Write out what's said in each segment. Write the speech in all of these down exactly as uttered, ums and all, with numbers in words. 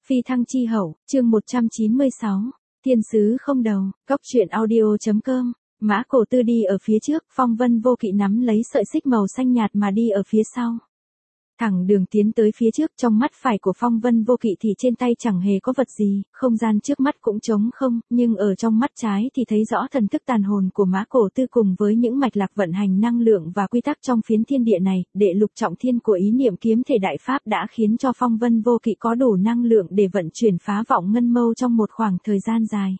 Phi thăng chi hậu, chương một trăm chín mươi sáu, thiên sứ không đầu, cóc truyện audio.com, Mã Cổ Tư đi ở phía trước, Phong Vân Vô Kỵ nắm lấy sợi xích màu xanh nhạt mà đi ở phía sau. Thẳng đường tiến tới phía trước, trong mắt phải của Phong Vân Vô Kỵ thì trên tay chẳng hề có vật gì, không gian trước mắt cũng trống không, nhưng ở trong mắt trái thì thấy rõ thần thức tàn hồn của Mã Cổ Tư cùng với những mạch lạc vận hành năng lượng và quy tắc trong phiến thiên địa này, đệ lục trọng thiên của ý niệm kiếm thể đại pháp đã khiến cho Phong Vân Vô Kỵ có đủ năng lượng để vận chuyển phá vọng ngân mâu trong một khoảng thời gian dài.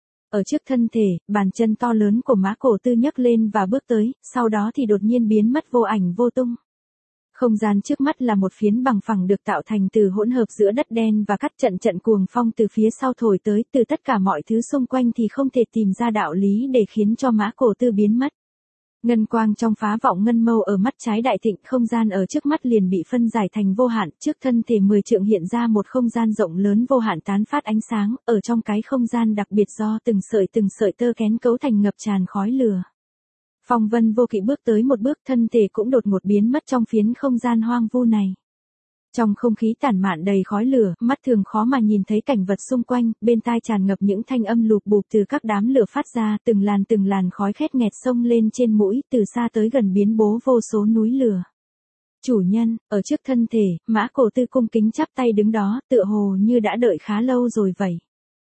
Ở trước thân thể, bàn chân to lớn của Mã Cổ Tư nhấc lên và bước tới, sau đó thì đột nhiên biến mất vô ảnh vô tung. Không gian trước mắt là một phiến bằng phẳng được tạo thành từ hỗn hợp giữa đất đen và cắt, trận trận cuồng phong từ phía sau thổi tới, từ tất cả mọi thứ xung quanh thì không thể tìm ra đạo lý để khiến cho Mã Cổ Tư biến mất. Ngân quang trong phá vọng ngân mâu ở mắt trái đại thịnh, không gian ở trước mắt liền bị phân giải thành vô hạn, trước thân thể mười trượng hiện ra một không gian rộng lớn vô hạn tán phát ánh sáng, ở trong cái không gian đặc biệt do từng sợi từng sợi tơ kén cấu thành ngập tràn khói lửa. Phong Vân Vô Kỵ bước tới một bước, thân thể cũng đột ngột biến mất trong phiến không gian hoang vu này. Trong không khí tản mạn đầy khói lửa, mắt thường khó mà nhìn thấy cảnh vật xung quanh, bên tai tràn ngập những thanh âm lụp bụp từ các đám lửa phát ra, từng làn từng làn khói khét nghẹt xông lên trên mũi, từ xa tới gần biến bố vô số núi lửa. Chủ nhân, ở trước thân thể, Mã Cổ Tư cung kính chắp tay đứng đó, tựa hồ như đã đợi khá lâu rồi vậy.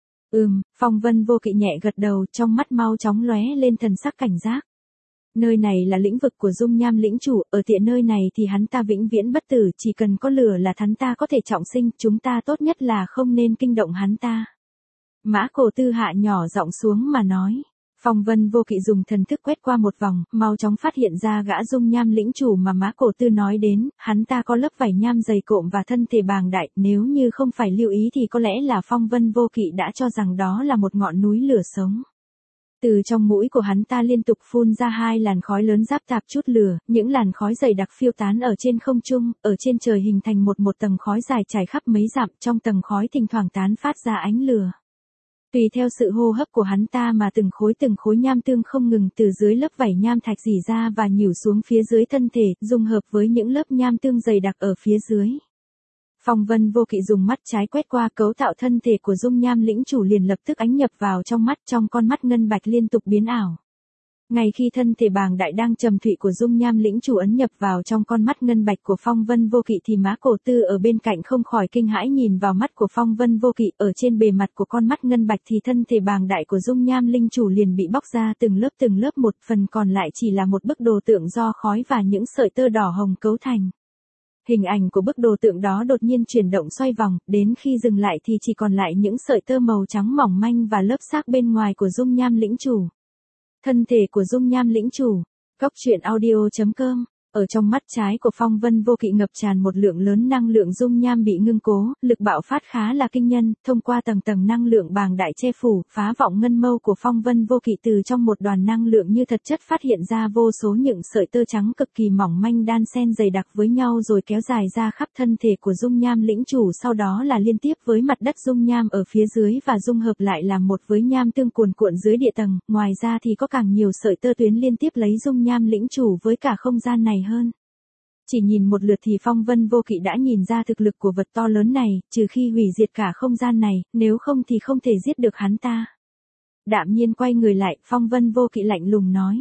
Ừm, Phong Vân Vô Kỵ nhẹ gật đầu, trong mắt mau chóng lóe lên thần sắc cảnh giác. Nơi này là lĩnh vực của dung nham lĩnh chủ, ở tiện nơi này thì hắn ta vĩnh viễn bất tử, chỉ cần có lửa là hắn ta có thể trọng sinh, chúng ta tốt nhất là không nên kinh động hắn ta. Mã Cổ Tư hạ nhỏ giọng xuống mà nói. Phong Vân Vô Kỵ dùng thần thức quét qua một vòng, mau chóng phát hiện ra gã dung nham lĩnh chủ mà Mã Cổ Tư nói đến, hắn ta có lớp vảy nham dày cộm và thân thể bàng đại, nếu như không phải lưu ý thì có lẽ là Phong Vân Vô Kỵ đã cho rằng đó là một ngọn núi lửa sống. Từ trong mũi của hắn ta liên tục phun ra hai làn khói lớn giáp tạp chút lửa, những làn khói dày đặc phiêu tán ở trên không trung, ở trên trời hình thành một một tầng khói dài trải khắp mấy dặm, trong tầng khói thỉnh thoảng tán phát ra ánh lửa. Tùy theo sự hô hấp của hắn ta mà từng khối từng khối nham tương không ngừng từ dưới lớp vảy nham thạch rỉ ra và nhửu xuống phía dưới thân thể, dung hợp với những lớp nham tương dày đặc ở phía dưới. Phong Vân Vô Kỵ dùng mắt trái quét qua cấu tạo thân thể của dung nham lĩnh chủ liền lập tức ánh nhập vào trong mắt, trong con mắt ngân bạch liên tục biến ảo. Ngay khi thân thể bàng đại đang trầm thụy của dung nham lĩnh chủ ấn nhập vào trong con mắt ngân bạch của Phong Vân Vô Kỵ thì Mã Cổ Tư ở bên cạnh không khỏi kinh hãi nhìn vào mắt của Phong Vân Vô Kỵ, ở trên bề mặt của con mắt ngân bạch thì thân thể bàng đại của dung nham linh chủ liền bị bóc ra từng lớp từng lớp, một phần còn lại chỉ là một bức đồ tượng do khói và những sợi tơ đỏ hồng cấu thành. Hình ảnh của bức đồ tượng đó đột nhiên chuyển động xoay vòng, đến khi dừng lại thì chỉ còn lại những sợi tơ màu trắng mỏng manh và lớp xác bên ngoài của dung nham lĩnh chủ. Thân thể của dung nham lĩnh chủ, cóc truyện audio.com. Ở trong mắt trái của Phong Vân Vô Kỵ ngập tràn một lượng lớn năng lượng dung nham bị ngưng cố, lực bạo phát khá là kinh nhân, thông qua tầng tầng năng lượng bàng đại che phủ, phá vọng ngân mâu của Phong Vân Vô Kỵ từ trong một đoàn năng lượng như thật chất phát hiện ra vô số những sợi tơ trắng cực kỳ mỏng manh đan xen dày đặc với nhau rồi kéo dài ra khắp thân thể của dung nham lĩnh chủ, sau đó là liên tiếp với mặt đất dung nham ở phía dưới và dung hợp lại làm một với nham tương cuồn cuộn dưới địa tầng, ngoài ra thì có càng nhiều sợi tơ tuyến liên tiếp lấy dung nham lĩnh chủ với cả không gian này hơn. Chỉ nhìn một lượt thì Phong Vân Vô Kỵ đã nhìn ra thực lực của vật to lớn này, trừ khi hủy diệt cả không gian này, nếu không thì không thể giết được hắn ta. Đạm nhiên quay người lại, Phong Vân Vô Kỵ lạnh lùng nói.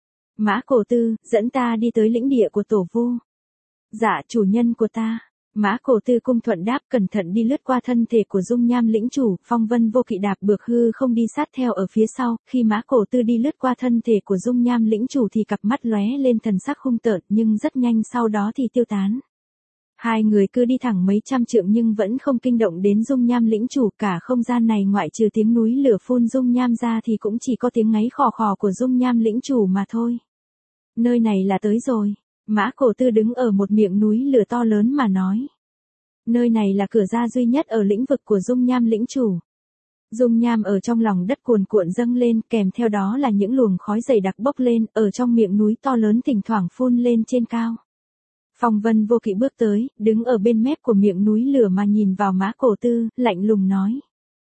Mã Cổ Tư, dẫn ta đi tới lĩnh địa của Tổ Vu. Dạ, chủ nhân của ta. Mã Cổ Tư cung thuận đáp, cẩn thận đi lướt qua thân thể của dung nham lĩnh chủ, Phong Vân Vô Kỵ đạp bược hư không đi sát theo ở phía sau, khi Mã Cổ Tư đi lướt qua thân thể của dung nham lĩnh chủ thì cặp mắt lóe lên thần sắc hung tợn, nhưng rất nhanh sau đó thì tiêu tán. Hai người cứ đi thẳng mấy trăm trượng nhưng vẫn không kinh động đến dung nham lĩnh chủ, cả không gian này ngoại trừ tiếng núi lửa phun dung nham ra thì cũng chỉ có tiếng ngáy khò khò của dung nham lĩnh chủ mà thôi. Nơi này là tới rồi. Mã Cổ Tư đứng ở một miệng núi lửa to lớn mà nói. Nơi này là cửa ra duy nhất ở lĩnh vực của dung nham lĩnh chủ. Dung nham ở trong lòng đất cuồn cuộn dâng lên, kèm theo đó là những luồng khói dày đặc bốc lên, ở trong miệng núi to lớn thỉnh thoảng phun lên trên cao. Phong Vân Vô Kỵ bước tới, đứng ở bên mép của miệng núi lửa mà nhìn vào Mã Cổ Tư, lạnh lùng nói.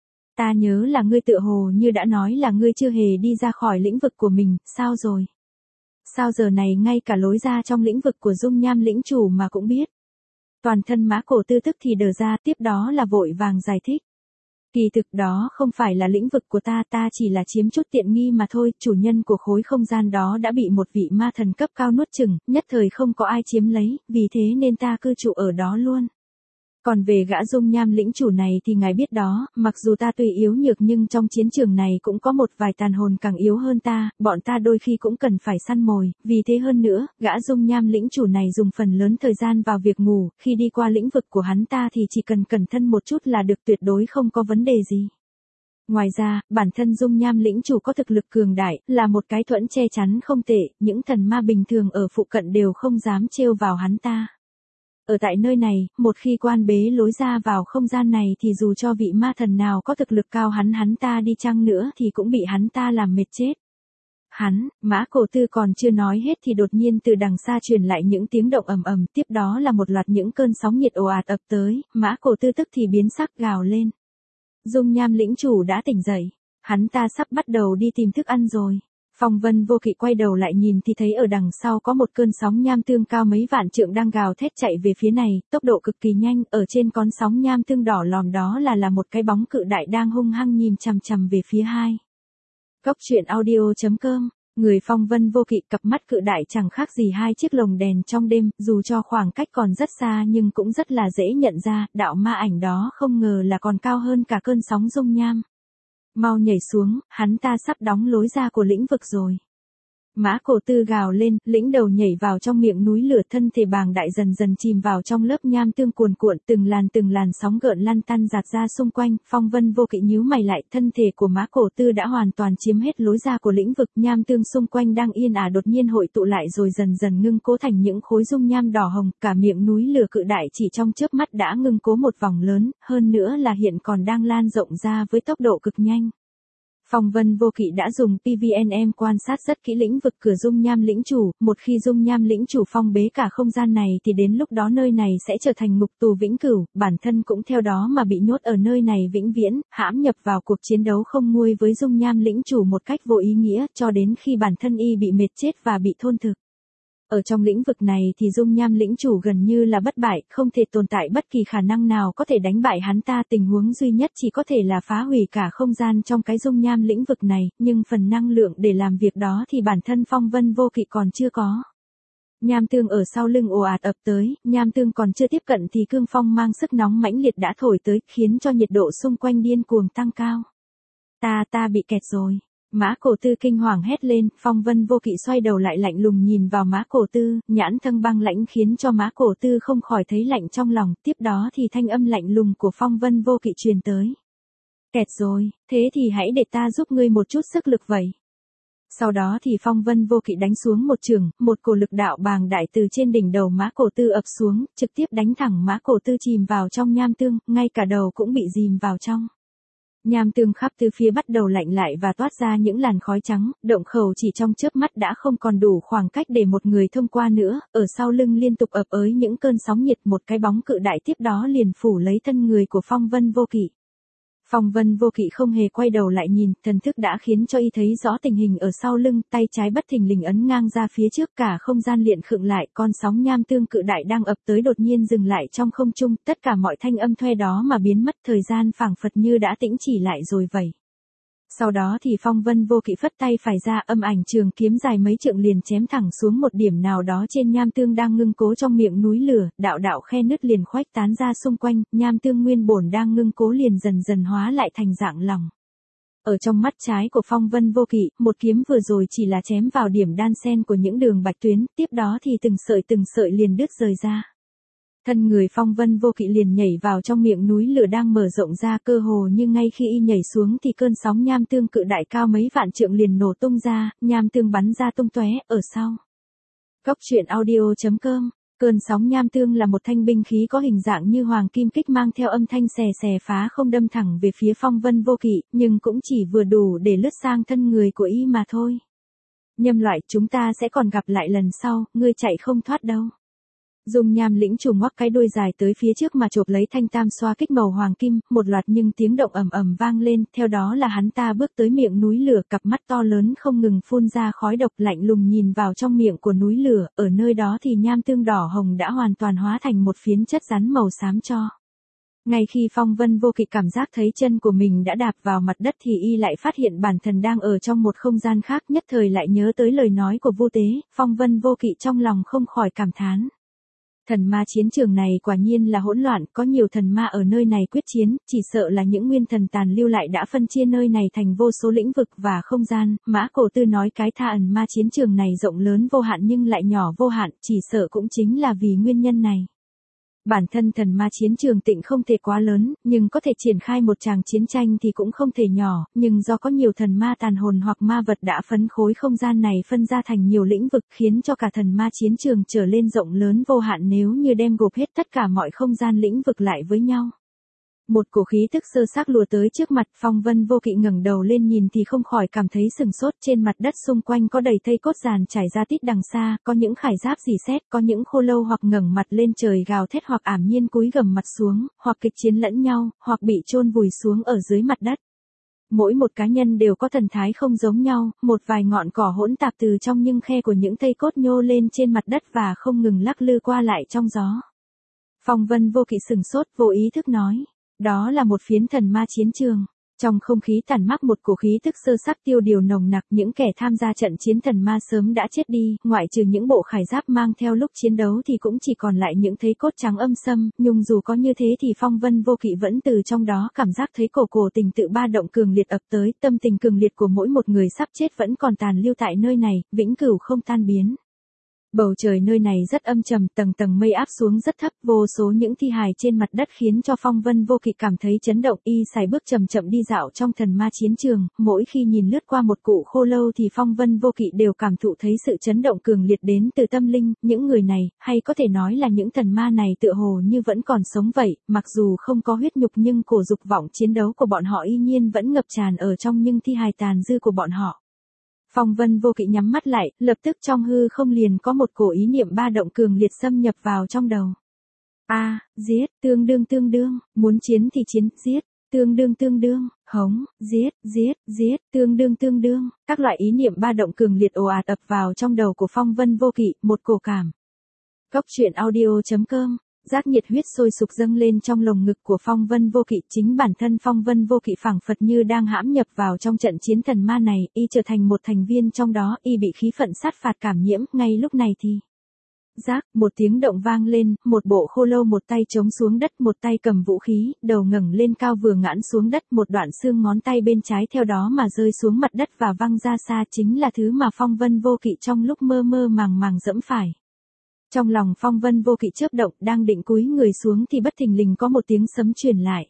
Ta nhớ là ngươi tựa hồ như đã nói là ngươi chưa hề đi ra khỏi lĩnh vực của mình, sao rồi? Sao giờ này ngay cả lối ra trong lĩnh vực của dung nham lĩnh chủ mà cũng biết? Toàn thân Mã Cổ Tư tức thì đờ ra, tiếp đó là vội vàng giải thích. Kỳ thực đó không phải là lĩnh vực của ta, ta chỉ là chiếm chút tiện nghi mà thôi, chủ nhân của khối không gian đó đã bị một vị ma thần cấp cao nuốt chửng, nhất thời không có ai chiếm lấy, vì thế nên ta cư trụ ở đó luôn. Còn về gã dung nham lĩnh chủ này thì ngài biết đó, mặc dù ta tuy yếu nhược nhưng trong chiến trường này cũng có một vài tàn hồn càng yếu hơn ta, bọn ta đôi khi cũng cần phải săn mồi, vì thế hơn nữa, gã dung nham lĩnh chủ này dùng phần lớn thời gian vào việc ngủ, khi đi qua lĩnh vực của hắn ta thì chỉ cần cẩn thận một chút là được, tuyệt đối không có vấn đề gì. Ngoài ra, bản thân dung nham lĩnh chủ có thực lực cường đại, là một cái thuẫn che chắn không tệ, những thần ma bình thường ở phụ cận đều không dám trêu vào hắn ta. Ở tại nơi này, một khi quan bế lối ra vào không gian này thì dù cho vị ma thần nào có thực lực cao hắn hắn ta đi chăng nữa thì cũng bị hắn ta làm mệt chết. Hắn, Mã Cổ Tư còn chưa nói hết thì đột nhiên từ đằng xa truyền lại những tiếng động ầm ầm, tiếp đó là một loạt những cơn sóng nhiệt ồ ạt ập tới, Mã Cổ Tư tức thì biến sắc gào lên. Dung nham lĩnh chủ đã tỉnh dậy, hắn ta sắp bắt đầu đi tìm thức ăn rồi. Phong Vân Vô Kỵ quay đầu lại nhìn thì thấy ở đằng sau có một cơn sóng nham tương cao mấy vạn trượng đang gào thét chạy về phía này, tốc độ cực kỳ nhanh, ở trên con sóng nham tương đỏ lòm đó là là một cái bóng cự đại đang hung hăng nhìn chằm chằm về phía hai. Cốc truyện audio chấm com, người Phong Vân Vô Kỵ cặp mắt cự đại chẳng khác gì hai chiếc lồng đèn trong đêm, dù cho khoảng cách còn rất xa nhưng cũng rất là dễ nhận ra, đạo ma ảnh đó không ngờ là còn cao hơn cả cơn sóng dung nham. Mau nhảy xuống, hắn ta sắp đóng lối ra của lĩnh vực rồi. Mã Cổ Tư gào lên, lĩnh đầu nhảy vào trong miệng núi lửa, thân thể bàng đại dần dần chìm vào trong lớp nham tương cuồn cuộn, từng làn từng làn sóng gợn lăn tăn giạt ra xung quanh. Phong Vân Vô Kỵ nhíu mày lại, thân thể của Mã Cổ Tư đã hoàn toàn chiếm hết lối ra của lĩnh vực, nham tương xung quanh đang yên ả đột nhiên hội tụ lại rồi dần dần ngưng cố thành những khối dung nham đỏ hồng, cả miệng núi lửa cự đại chỉ trong chớp mắt đã ngưng cố một vòng lớn, hơn nữa là hiện còn đang lan rộng ra với tốc độ cực nhanh. Phong Vân Vô Kỵ đã dùng pê vê en em quan sát rất kỹ lĩnh vực cửa dung nham lĩnh chủ, một khi dung nham lĩnh chủ phong bế cả không gian này thì đến lúc đó nơi này sẽ trở thành ngục tù vĩnh cửu, bản thân cũng theo đó mà bị nhốt ở nơi này vĩnh viễn, hãm nhập vào cuộc chiến đấu không nguôi với dung nham lĩnh chủ một cách vô ý nghĩa, cho đến khi bản thân y bị mệt chết và bị thôn thực. Ở trong lĩnh vực này thì dung nham lĩnh chủ gần như là bất bại, không thể tồn tại bất kỳ khả năng nào có thể đánh bại hắn ta, tình huống duy nhất chỉ có thể là phá hủy cả không gian trong cái dung nham lĩnh vực này, nhưng phần năng lượng để làm việc đó thì bản thân Phong Vân Vô Kỵ còn chưa có. Nham tương ở sau lưng ồ ạt ập tới, nham tương còn chưa tiếp cận thì cương phong mang sức nóng mãnh liệt đã thổi tới, khiến cho nhiệt độ xung quanh điên cuồng tăng cao. Ta ta bị kẹt rồi. Mã Cổ Tư kinh hoàng hét lên, Phong Vân Vô Kỵ xoay đầu lại lạnh lùng nhìn vào Mã Cổ Tư, nhãn thâm băng lãnh khiến cho Mã Cổ Tư không khỏi thấy lạnh trong lòng, tiếp đó thì thanh âm lạnh lùng của Phong Vân Vô Kỵ truyền tới. Kẹt rồi, thế thì hãy để ta giúp ngươi một chút sức lực vậy. Sau đó thì Phong Vân Vô Kỵ đánh xuống một trường, một cổ lực đạo bàng đại từ trên đỉnh đầu Mã Cổ Tư ập xuống, trực tiếp đánh thẳng Mã Cổ Tư chìm vào trong nham tương, ngay cả đầu cũng bị dìm vào trong. Nham tương khắp từ phía bắt đầu lạnh lại và toát ra những làn khói trắng, động khẩu chỉ trong chớp mắt đã không còn đủ khoảng cách để một người thông qua nữa, ở sau lưng liên tục ập ới những cơn sóng nhiệt, một cái bóng cự đại tiếp đó liền phủ lấy thân người của Phong Vân Vô Kỵ. Phong Vân Vô Kỵ không hề quay đầu lại nhìn, thần thức đã khiến cho y thấy rõ tình hình ở sau lưng, tay trái bất thình lình ấn ngang ra phía trước, cả không gian liền khựng lại, con sóng nham tương cự đại đang ập tới đột nhiên dừng lại trong không trung, tất cả mọi thanh âm thuê đó mà biến mất, thời gian phảng phật như đã tĩnh chỉ lại rồi vậy. Sau đó thì Phong Vân Vô Kỵ phất tay phải ra, âm ảnh trường kiếm dài mấy trượng liền chém thẳng xuống một điểm nào đó trên nham tương đang ngưng cố trong miệng núi lửa, đạo đạo khe nứt liền khuếch tán ra xung quanh, nham tương nguyên bổn đang ngưng cố liền dần dần hóa lại thành dạng lỏng. Ở trong mắt trái của Phong Vân Vô Kỵ, một kiếm vừa rồi chỉ là chém vào điểm đan xen của những đường bạch tuyến, tiếp đó thì từng sợi từng sợi liền đứt rời ra. Thân người Phong Vân Vô Kỵ liền nhảy vào trong miệng núi lửa đang mở rộng ra, cơ hồ như ngay khi y nhảy xuống thì cơn sóng nham tương cự đại cao mấy vạn trượng liền nổ tung ra, nham tương bắn ra tung tóe ở sau. Cốc truyện audio chấm com. Cơn sóng nham tương là một thanh binh khí có hình dạng như hoàng kim kích mang theo âm thanh xè xè phá không đâm thẳng về phía Phong Vân Vô Kỵ, nhưng cũng chỉ vừa đủ để lướt sang thân người của y mà thôi. Nhâm loại, chúng ta sẽ còn gặp lại lần sau, ngươi chạy không thoát đâu. Dung nham lĩnh chủ ngoắc cái đuôi dài tới phía trước mà chộp lấy thanh tam xoa kích màu hoàng kim, một loạt nhưng tiếng động ầm ầm vang lên, theo đó là hắn ta bước tới miệng núi lửa, cặp mắt to lớn không ngừng phun ra khói độc, lạnh lùng nhìn vào trong miệng của núi lửa, ở nơi đó thì nham tương đỏ hồng đã hoàn toàn hóa thành một phiến chất rắn màu xám cho. Ngay khi Phong Vân Vô Kỵ cảm giác thấy chân của mình đã đạp vào mặt đất thì y lại phát hiện bản thân đang ở trong một không gian khác, nhất thời lại nhớ tới lời nói của Vu Tế, Phong Vân Vô Kỵ trong lòng không khỏi cảm thán. Thần ma chiến trường này quả nhiên là hỗn loạn, có nhiều thần ma ở nơi này quyết chiến, chỉ sợ là những nguyên thần tàn lưu lại đã phân chia nơi này thành vô số lĩnh vực và không gian. Mã Cổ Tư nói cái tha ẩn ma chiến trường này rộng lớn vô hạn nhưng lại nhỏ vô hạn, chỉ sợ cũng chính là vì nguyên nhân này. Bản thân thần ma chiến trường tịnh không thể quá lớn, nhưng có thể triển khai một tràng chiến tranh thì cũng không thể nhỏ, nhưng do có nhiều thần ma tàn hồn hoặc ma vật đã phấn khối không gian này phân ra thành nhiều lĩnh vực khiến cho cả thần ma chiến trường trở lên rộng lớn vô hạn nếu như đem gộp hết tất cả mọi không gian lĩnh vực lại với nhau. Một cổ khí tức sơ xác lùa tới trước mặt, Phong Vân Vô Kỵ ngẩng đầu lên nhìn thì không khỏi cảm thấy sừng sốt, trên mặt đất xung quanh có đầy thây cốt giàn trải ra tít đằng xa, có những khải giáp rỉ sét, có những khô lâu hoặc ngẩng mặt lên trời gào thét hoặc ảm nhiên cúi gằm mặt xuống, hoặc kịch chiến lẫn nhau, hoặc bị chôn vùi xuống ở dưới mặt đất. Mỗi một cá nhân đều có thần thái không giống nhau, một vài ngọn cỏ hỗn tạp từ trong những khe của những thây cốt nhô lên trên mặt đất và không ngừng lắc lư qua lại trong gió. Phong Vân Vô Kỵ sừng sốt, vô ý thức nói. Đó là một phiến thần ma chiến trường. Trong không khí tản mát một cổ khí tức sơ sắc tiêu điều nồng nặc, những kẻ tham gia trận chiến thần ma sớm đã chết đi, ngoại trừ những bộ khải giáp mang theo lúc chiến đấu thì cũng chỉ còn lại những thây cốt trắng âm sâm, nhưng dù có như thế thì Phong Vân Vô Kỵ vẫn từ trong đó cảm giác thấy cổ cổ tình tự ba động cường liệt ập tới, tâm tình cường liệt của mỗi một người sắp chết vẫn còn tàn lưu tại nơi này, vĩnh cửu không tan biến. Bầu trời nơi này rất âm trầm, tầng tầng mây áp xuống rất thấp, vô số những thi hài trên mặt đất khiến cho Phong Vân Vô Kỵ cảm thấy chấn động, y sải bước chậm chậm đi dạo trong thần ma chiến trường, mỗi khi nhìn lướt qua một cụ khô lâu thì Phong Vân Vô Kỵ đều cảm thụ thấy sự chấn động cường liệt đến từ tâm linh, những người này, hay có thể nói là những thần ma này tựa hồ như vẫn còn sống vậy, mặc dù không có huyết nhục nhưng cổ dục vọng chiến đấu của bọn họ y nhiên vẫn ngập tràn ở trong những thi hài tàn dư của bọn họ. Phong Vân Vô Kỵ nhắm mắt lại, lập tức trong hư không liền có một cổ ý niệm ba động cường liệt xâm nhập vào trong đầu. A, à, giết, tương đương tương đương, muốn chiến thì chiến, giết, tương đương tương đương, hống, giết, giết, giết, tương đương tương đương, các loại ý niệm ba động cường liệt ồ ạt ập vào trong đầu của Phong Vân Vô Kỵ, một cổ cảm. Cốc truyện audio chấm com Giác nhiệt huyết sôi sục dâng lên trong lồng ngực của Phong Vân Vô Kỵ, chính bản thân Phong Vân Vô Kỵ phảng phật như đang hãm nhập vào trong trận chiến thần ma này, y trở thành một thành viên trong đó, y bị khí phận sát phạt cảm nhiễm, ngay lúc này thì. Giác, một tiếng động vang lên, một bộ khô lâu một tay chống xuống đất, một tay cầm vũ khí, đầu ngẩng lên cao vừa ngãn xuống đất, một đoạn xương ngón tay bên trái theo đó mà rơi xuống mặt đất và văng ra xa, chính là thứ mà Phong Vân Vô Kỵ trong lúc mơ mơ màng màng dẫm phải. Trong lòng Phong Vân Vô Kỵ chớp động, đang định cúi người xuống thì bất thình lình có một tiếng sấm truyền lại.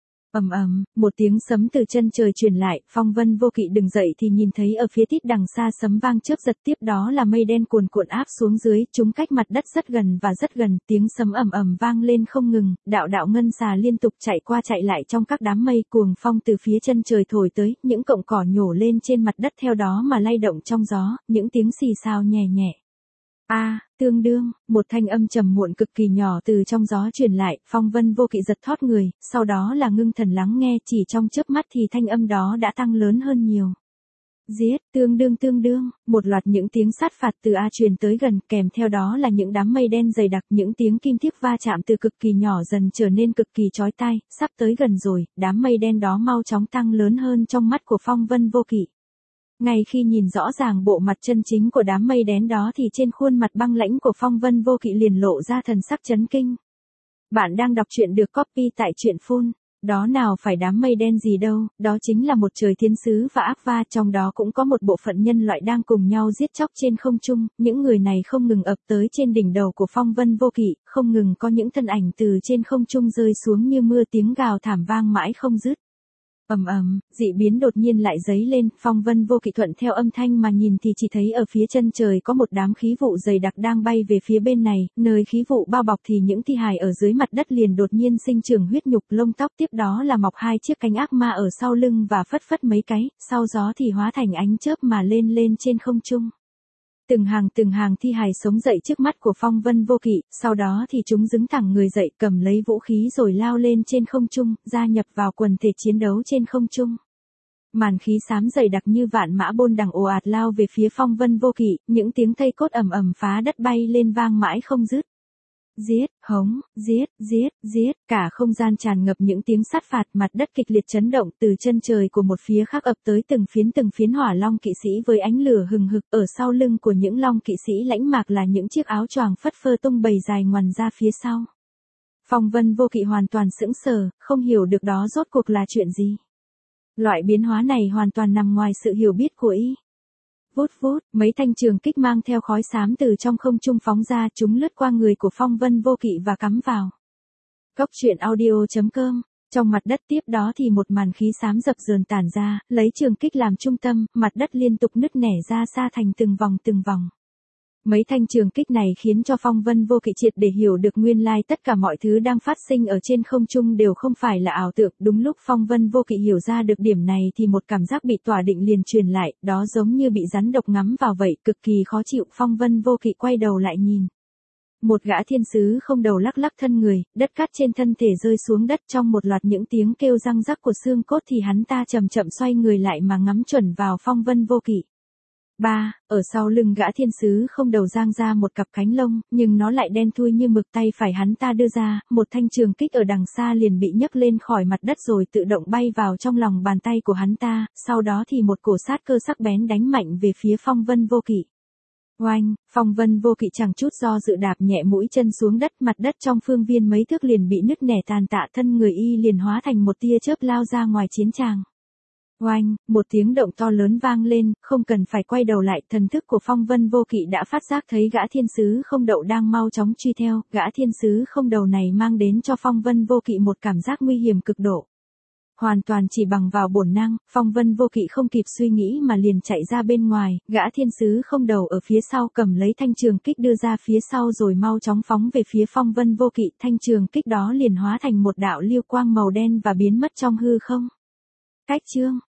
Ầm ầm, một tiếng sấm từ chân trời truyền lại, Phong Vân Vô Kỵ đứng dậy thì nhìn thấy ở phía tít đằng xa sấm vang chớp giật, tiếp đó là mây đen cuồn cuộn áp xuống dưới, chúng cách mặt đất rất gần và rất gần, tiếng sấm ầm ầm vang lên không ngừng, đạo đạo ngân xà liên tục chạy qua chạy lại trong các đám mây, cuồng phong từ phía chân trời thổi tới, những cọng cỏ nhổ lên trên mặt đất theo đó mà lay động trong gió, những tiếng xì xào nhẹ nhẹ. A, à, tương đương, một thanh âm trầm muộn cực kỳ nhỏ từ trong gió truyền lại, Phong Vân Vô Kỵ giật thót người, sau đó là ngưng thần lắng nghe, chỉ trong chớp mắt thì thanh âm đó đã tăng lớn hơn nhiều. Giết, tương đương tương đương, một loạt những tiếng sát phạt từ A truyền tới gần, kèm theo đó là những đám mây đen dày đặc, những tiếng kim thiếp va chạm từ cực kỳ nhỏ dần trở nên cực kỳ chói tai, sắp tới gần rồi, đám mây đen đó mau chóng tăng lớn hơn trong mắt của Phong Vân Vô Kỵ. Ngay khi nhìn rõ ràng bộ mặt chân chính của đám mây đen đó thì trên khuôn mặt băng lãnh của Phong Vân Vô Kỵ liền lộ ra thần sắc chấn kinh. Bạn đang đọc truyện được copy tại truyện phun. Đó nào phải đám mây đen gì đâu, đó chính là một trời thiên sứ và ác va, trong đó cũng có một bộ phận nhân loại đang cùng nhau giết chóc trên không trung, những người này không ngừng ập tới trên đỉnh đầu của Phong Vân Vô Kỵ, không ngừng có những thân ảnh từ trên không trung rơi xuống như mưa, tiếng gào thảm vang mãi không dứt. Ầm ầm, dị biến đột nhiên lại dấy lên, Phong Vân Vô Kỵ thuận theo âm thanh mà nhìn thì chỉ thấy ở phía chân trời có một đám khí vụ dày đặc đang bay về phía bên này, nơi khí vụ bao bọc thì những thi hài ở dưới mặt đất liền đột nhiên sinh trưởng huyết nhục lông tóc, tiếp đó là mọc hai chiếc cánh ác ma ở sau lưng và phất phất mấy cái, sau gió thì hóa thành ánh chớp mà lên lên trên không trung. Từng hàng từng hàng thi hài sống dậy trước mắt của Phong Vân Vô Kỵ, sau đó thì chúng đứng thẳng người dậy cầm lấy vũ khí rồi lao lên trên không trung, gia nhập vào quần thể chiến đấu trên không trung. Màn khí xám dày đặc như vạn mã bôn đằng ồ ạt lao về phía Phong Vân Vô Kỵ, những tiếng thây cốt ầm ầm phá đất bay lên vang mãi không dứt. Giết, hống, giết, giết, giết, cả không gian tràn ngập những tiếng sát phạt, mặt đất kịch liệt chấn động, từ chân trời của một phía khác ập tới từng phiến từng phiến hỏa long kỵ sĩ với ánh lửa hừng hực, ở sau lưng của những long kỵ sĩ lãnh mạc là những chiếc áo choàng phất phơ tung bầy dài ngoằn ra phía sau. Phong Vân Vô Kỵ hoàn toàn sững sờ, không hiểu được đó rốt cuộc là chuyện gì. Loại biến hóa này hoàn toàn nằm ngoài sự hiểu biết của y. Vút vút, mấy thanh trường kích mang theo khói xám từ trong không trung phóng ra, chúng lướt qua người của Phong Vân Vô Kỵ và cắm vào. Cốc truyện audio chấm com. Trong mặt đất tiếp đó thì một màn khí xám dập dờn tản ra, lấy trường kích làm trung tâm, mặt đất liên tục nứt nẻ ra xa thành từng vòng từng vòng. Mấy thanh trường kích này khiến cho Phong Vân Vô Kỵ triệt để hiểu được nguyên lai tất cả mọi thứ đang phát sinh ở trên không trung đều không phải là ảo tưởng. Đúng lúc Phong Vân Vô Kỵ hiểu ra được điểm này thì một cảm giác bị tỏa định liền truyền lại, đó giống như bị rắn độc ngắm vào vậy, cực kỳ khó chịu. Phong Vân Vô Kỵ quay đầu lại nhìn. Một gã thiên sứ không đầu lắc lắc thân người, đất cát trên thân thể rơi xuống đất, trong một loạt những tiếng kêu răng rắc của xương cốt thì hắn ta chậm chậm xoay người lại mà ngắm chuẩn vào Phong Vân Vô Kỵ. Ba, ở sau lưng gã thiên sứ không đầu giang ra một cặp cánh lông, nhưng nó lại đen thui như mực. Tay phải hắn ta đưa ra, một thanh trường kích ở đằng xa liền bị nhấc lên khỏi mặt đất rồi tự động bay vào trong lòng bàn tay của hắn ta, sau đó thì một cổ sát cơ sắc bén đánh mạnh về phía Phong Vân Vô Kỵ. Oanh, Phong Vân Vô Kỵ chẳng chút do dự đạp nhẹ mũi chân xuống đất, mặt đất trong phương viên mấy thước liền bị nứt nẻ tàn tạ, thân người y liền hóa thành một tia chớp lao ra ngoài chiến tràng. Oanh, một tiếng động to lớn vang lên, không cần phải quay đầu lại, thần thức của Phong Vân Vô Kỵ đã phát giác thấy gã thiên sứ không đậu đang mau chóng truy theo, gã thiên sứ không đầu này mang đến cho Phong Vân Vô Kỵ một cảm giác nguy hiểm cực độ. Hoàn toàn chỉ bằng vào bổn năng, Phong Vân Vô Kỵ không kịp suy nghĩ mà liền chạy ra bên ngoài, gã thiên sứ không đầu ở phía sau cầm lấy thanh trường kích đưa ra phía sau rồi mau chóng phóng về phía Phong Vân Vô Kỵ, thanh trường kích đó liền hóa thành một đạo lưu quang màu đen và biến mất trong hư không. Cách chương